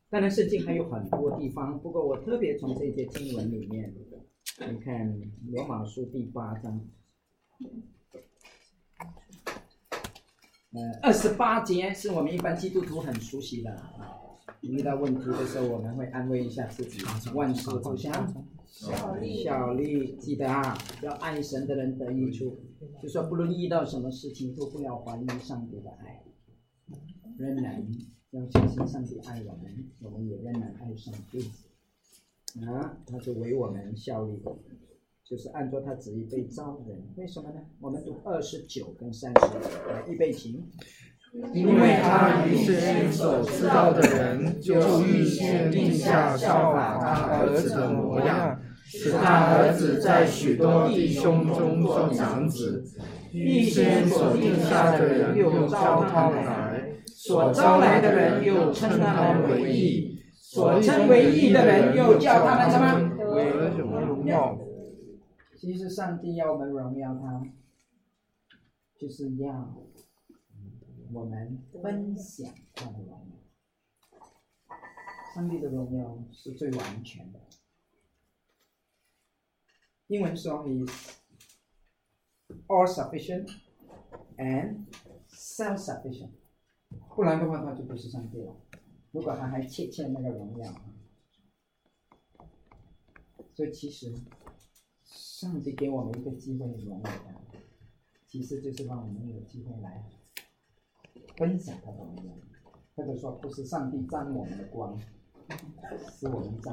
当然圣经还有很多地方，不过我特别从这些经文里面，你看罗马书第8章28节是我们一般基督徒很熟悉的啊。遇到问题的时候，我们会安慰一下自己，万事互相效力，记得啊，要爱神的人得益处，就说不论遇到什么事情，都不要怀疑上帝的爱，仍然要相信上帝爱我们，我们也仍然爱上帝啊，他就为我们效力，就是按照他旨意被造的人。为什么呢？我们读29跟30，预备起。 因为他预先所知道的人，就预先定下效法他儿子的模样，使他儿子在许多弟兄中做长子。预先所定下的人，又招他来；所招来的人，又称他们为义；所称为义的人，又叫他们什么？为荣耀。 其实上帝要我们荣耀他，就是要我们分享他的荣耀。上帝的荣耀是最完全的。英文说 is all sufficient and self-sufficient， 不然的话他就不是上帝了。如果他还欠那个荣耀，所以其实上帝给我们一个机会荣耀他，其实就是让我们有机会来分享他的荣耀，或者说不是上帝沾我们的光，是我们沾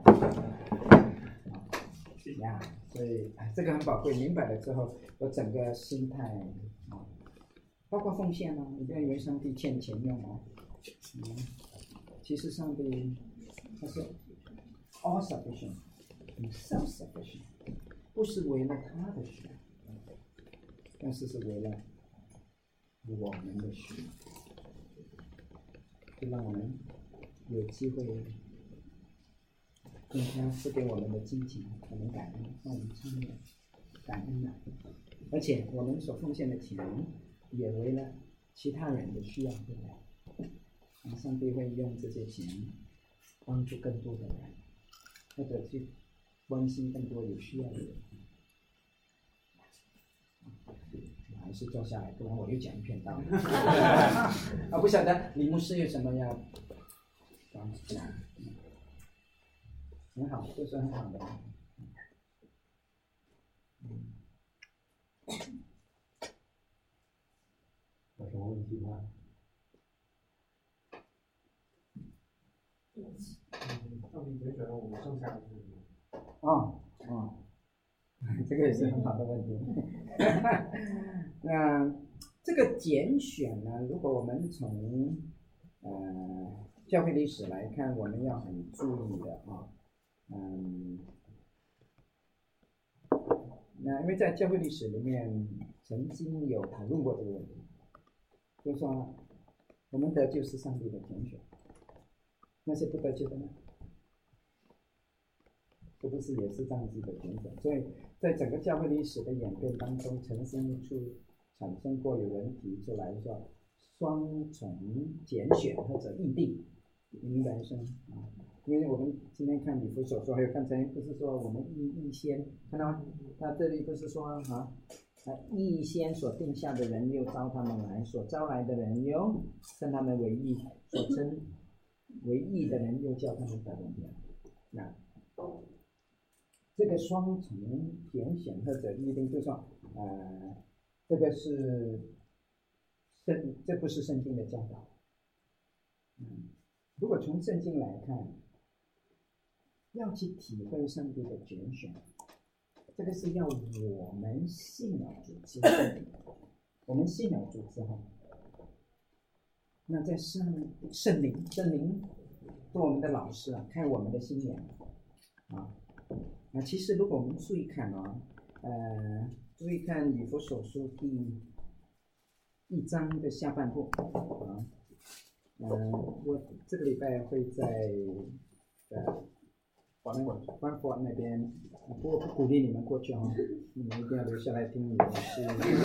呀，所以这个很宝贵。明白了之后，我整个心态包括奉献啊，你不要以为上帝欠钱用哦。其实上帝他是 all sufficient, self sufficient， 不是为了他的需要，但是是为了我们的需要，就让我们有机会用他赐给我们的金钱，我们感恩，让我们参与感恩啊！而且我们所奉献的钱，也为了其他人的需要，对不对？上帝会用这些钱帮助更多的人，或者去关心更多有需要的人。还是坐下来，不然我又讲一篇道理。不晓得李牧师有什么要讲？很好，这是很好的。 有什么问题吗？上帝拣选了我们剩下的是什么？ 这个也是很好的问题。那这个拣选呢，如果我们从教会历史来看，我们要很注意的啊。那因为在教会历史里面曾经有谈论过这个问题，就是说我们得救是上帝的拣选，那些不得救的呢，是不是也是上帝的拣选？所以在整个教会历史的演变当中，产生过有人提出来说双重拣选或者异定，明白是吗？因为我们今天看以弗所说，还有刚才不是说我们预先看到吗？那这里不是说预先所定下的人又招他们来，所招来的人又称他们为义，所称为义的人又叫他们得荣耀。那这个双重拣选或者预定，就说这个是这不是圣经的教导。如果从圣经来看，要去体会上帝的拣选，这个是要我们信了主之后，我们信了主之后，那在圣灵做我们的老师啊，开我们的心眼其实如果我们注意看注意看以弗所书第1章的下半部我这个礼拜会在关佛那边，不鼓励你们过去哈，你们一定要留下来听你的事。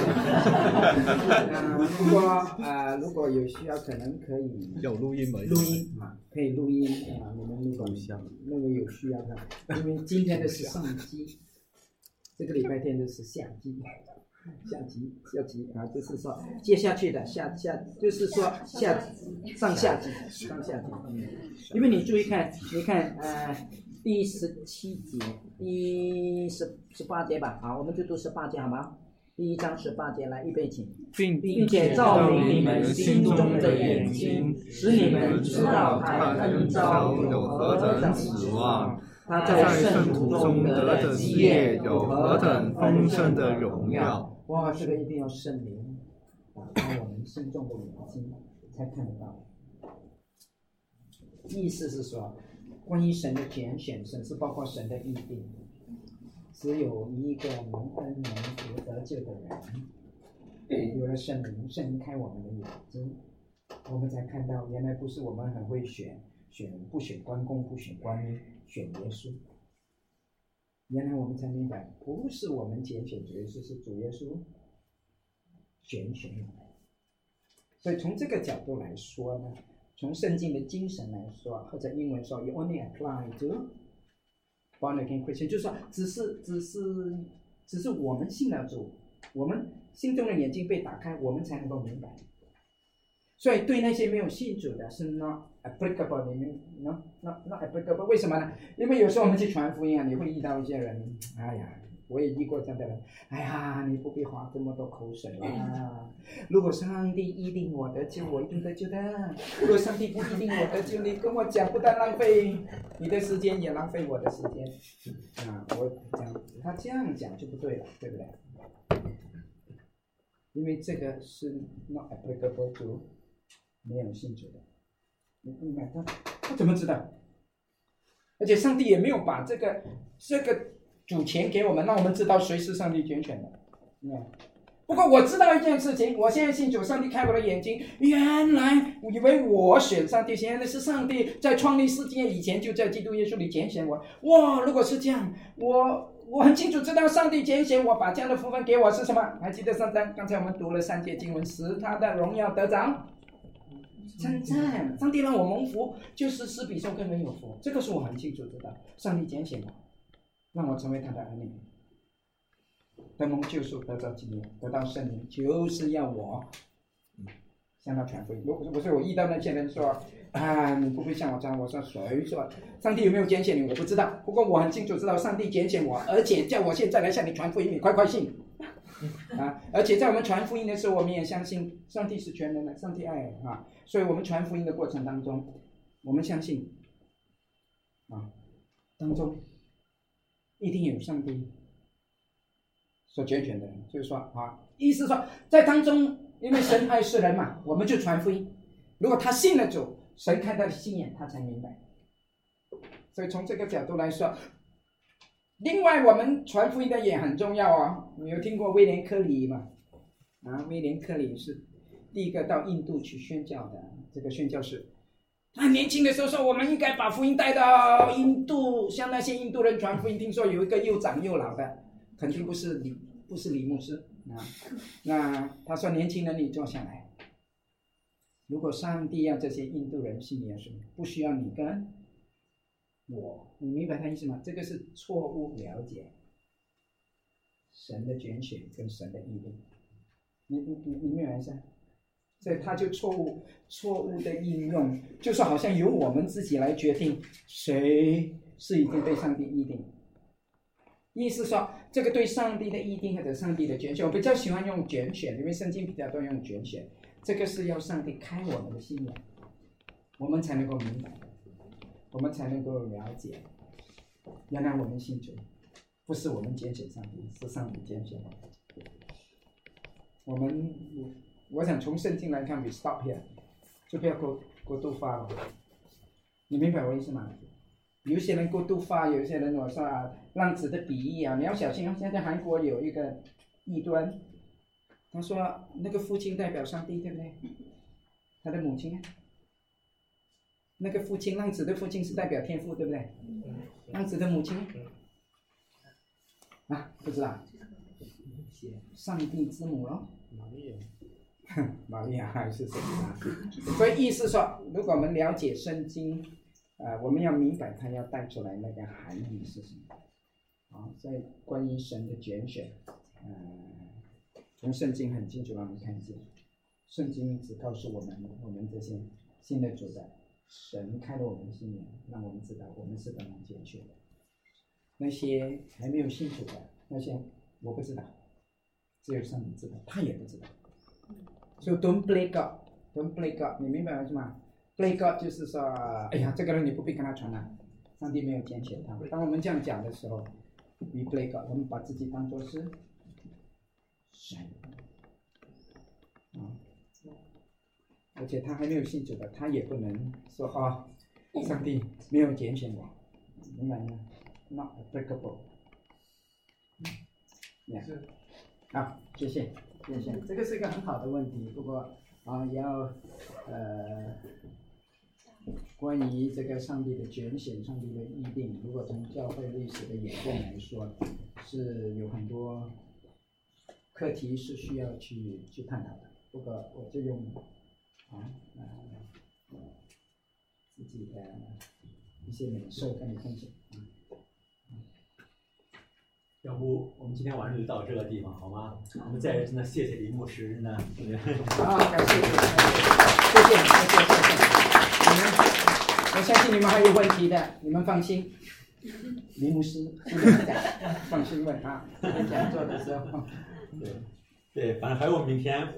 如果有需要，可能可以有录音吗？ 录音啊，可以录音啊，你们那个有需要的，因为今天的是上集，这个礼拜天的是下集啊，就是说接下去的就是说上下集，因为你注意看，第17节，第18节吧，好，我们就读18节好吗？第1章18节，来预备起，并且照明你们心中的眼睛，使你们知道他恩召有何等指望，他在圣徒中得的基业有何等丰盛的荣耀。哇，这个一定要圣灵打开我们心中的眼睛才看得到。意思是说，关于神的拣选，神是包括神的预定，只有一个蒙恩蒙福得救的人，有了圣灵开我们的眼睛，我们才看到原来不是我们很会不选关公，不选关羽，选耶稣。原来我们才明白，不是我们拣选主耶稣，是主耶稣拣选我们。所以从这个角度来说呢，从圣经的精神来说，或者英文说 ，you only apply to born again Christian， 就是说，只是我们信了主，我们心中的眼睛被打开，我们才能够明白。所以对那些没有信主的是 not applicable， 你们 not applicable， 为什么呢？因为有时候我们去传福音啊，你会遇到一些人，哎呀，我也遇过这样的人，哎呀，你不必花这么多口水啊！如果上帝一定我得救，我一定得救的；如果上帝不一定我得救，你跟我讲，不但浪费你的时间，也浪费我的时间啊！他这样讲就不对了，对不对？因为这个是 not applicable to 没有信主的，明白？他怎么知道？而且上帝也没有把这个主权给我们，让我们知道谁是上帝拣选的。不过我知道一件事情，我现在信主，上帝开我的眼睛，原来我以为我选上帝，原来是上帝在创立世界以前就在基督耶稣里拣选我。哇，如果是这样，我很清楚知道上帝拣选我，把这样的福分给我是什么？还记得刚才我们读了3节经文，使他的荣耀得着称赞。上帝让我蒙福，就是使比受更为有福，这个是我很清楚知道。上帝拣选我，让我成为他的儿女，得蒙救赎，得到基业，得到圣灵，就是要我向他传福音。如果不是我遇到那些人说啊，你不会像我这样，我说谁说上帝有没有拣选你我不知道，不过我很清楚知道上帝拣选我，而且叫我现在来向你传福音，你快信啊！而且在我们传福音的时候，我们也相信上帝是全能的，上帝爱啊，所以我们传福音的过程当中，我们相信啊，当中一定有上帝所拣选的人，就是说啊，意思说在当中，因为神爱世人嘛，我们就传福音。如果他信了主，神看他的心眼，他才明白。所以从这个角度来说，另外我们传福音的也很重要哦。你有听过威廉·克里吗？威廉·克里是第一个到印度去宣教的这个宣教士。他年轻的时候说，我们应该把福音带到印度，向那些印度人传福音。听说有一个又长又老的，肯定不是李牧师啊。那他说，年轻人你坐下来，如果上帝要这些印度人信耶稣，不需要你跟我，你明白他意思吗？这个是错误了解神的拣选跟神的意定，你明白一下？所以他就错误的应用，就是好像由我们自己来决定谁是已经被上帝意定。意思说，这个对上帝的意定或者上帝的拣选，我比较喜欢用拣选，因为圣经比较多用拣选。这个是要上帝开我们的心眼，我们才能够明白，我们才能够了解，原来我们信主不是我们拣选上帝，是上帝拣选我们。我想从圣经来看 ，we stop here， 就不要过度发了。你明白我意思吗？有些人过度发，有些人我说浪子的比喻啊，你要小心。现在韩国有一个异端，他说那个父亲代表上帝，对不对？他的母亲那个父亲，浪子的父亲是代表天父，对不对？浪子的母亲啊，不知道。上帝之母咯，玛利亚还是什么？所以意思说，如果我们了解圣经，我们要明白它要带出来那个含义是什么。啊，所以关于神的拣选，从圣经很清楚让我们看见，圣经只告诉我们这些信的主的，神开了我们的心眼，让我们知道我们是怎么拣选的。那些还没有信主的，那些我不知道，只有上帝知道，他也不知道。So don't play God, don't play God， 你明白为什么 ？Play God 就是说，哎呀，这个人你不必跟他传了，上帝没有拣选他。当我们这样讲的时候 ，we play God， 我们把自己当作是神啊，而且他还没有信主的，他也不能说啊，上帝没有拣选我，明白吗 ？Not applicable。好，谢谢。这个是一个很好的问题，不过也要关于这个上帝的拣选、上帝的预定，如果从教会历史的演变来说，是有很多课题是需要去探讨的。不过我就用自己的一些感受跟你分享。 要不我们今天晚上就到这个地方好吗？我们再真的谢谢李牧师，真的。 感谢，谢谢。我相信你们还有问题的，你们放心。李牧师，放心问他，讲座的时候。 对，反正还有明天。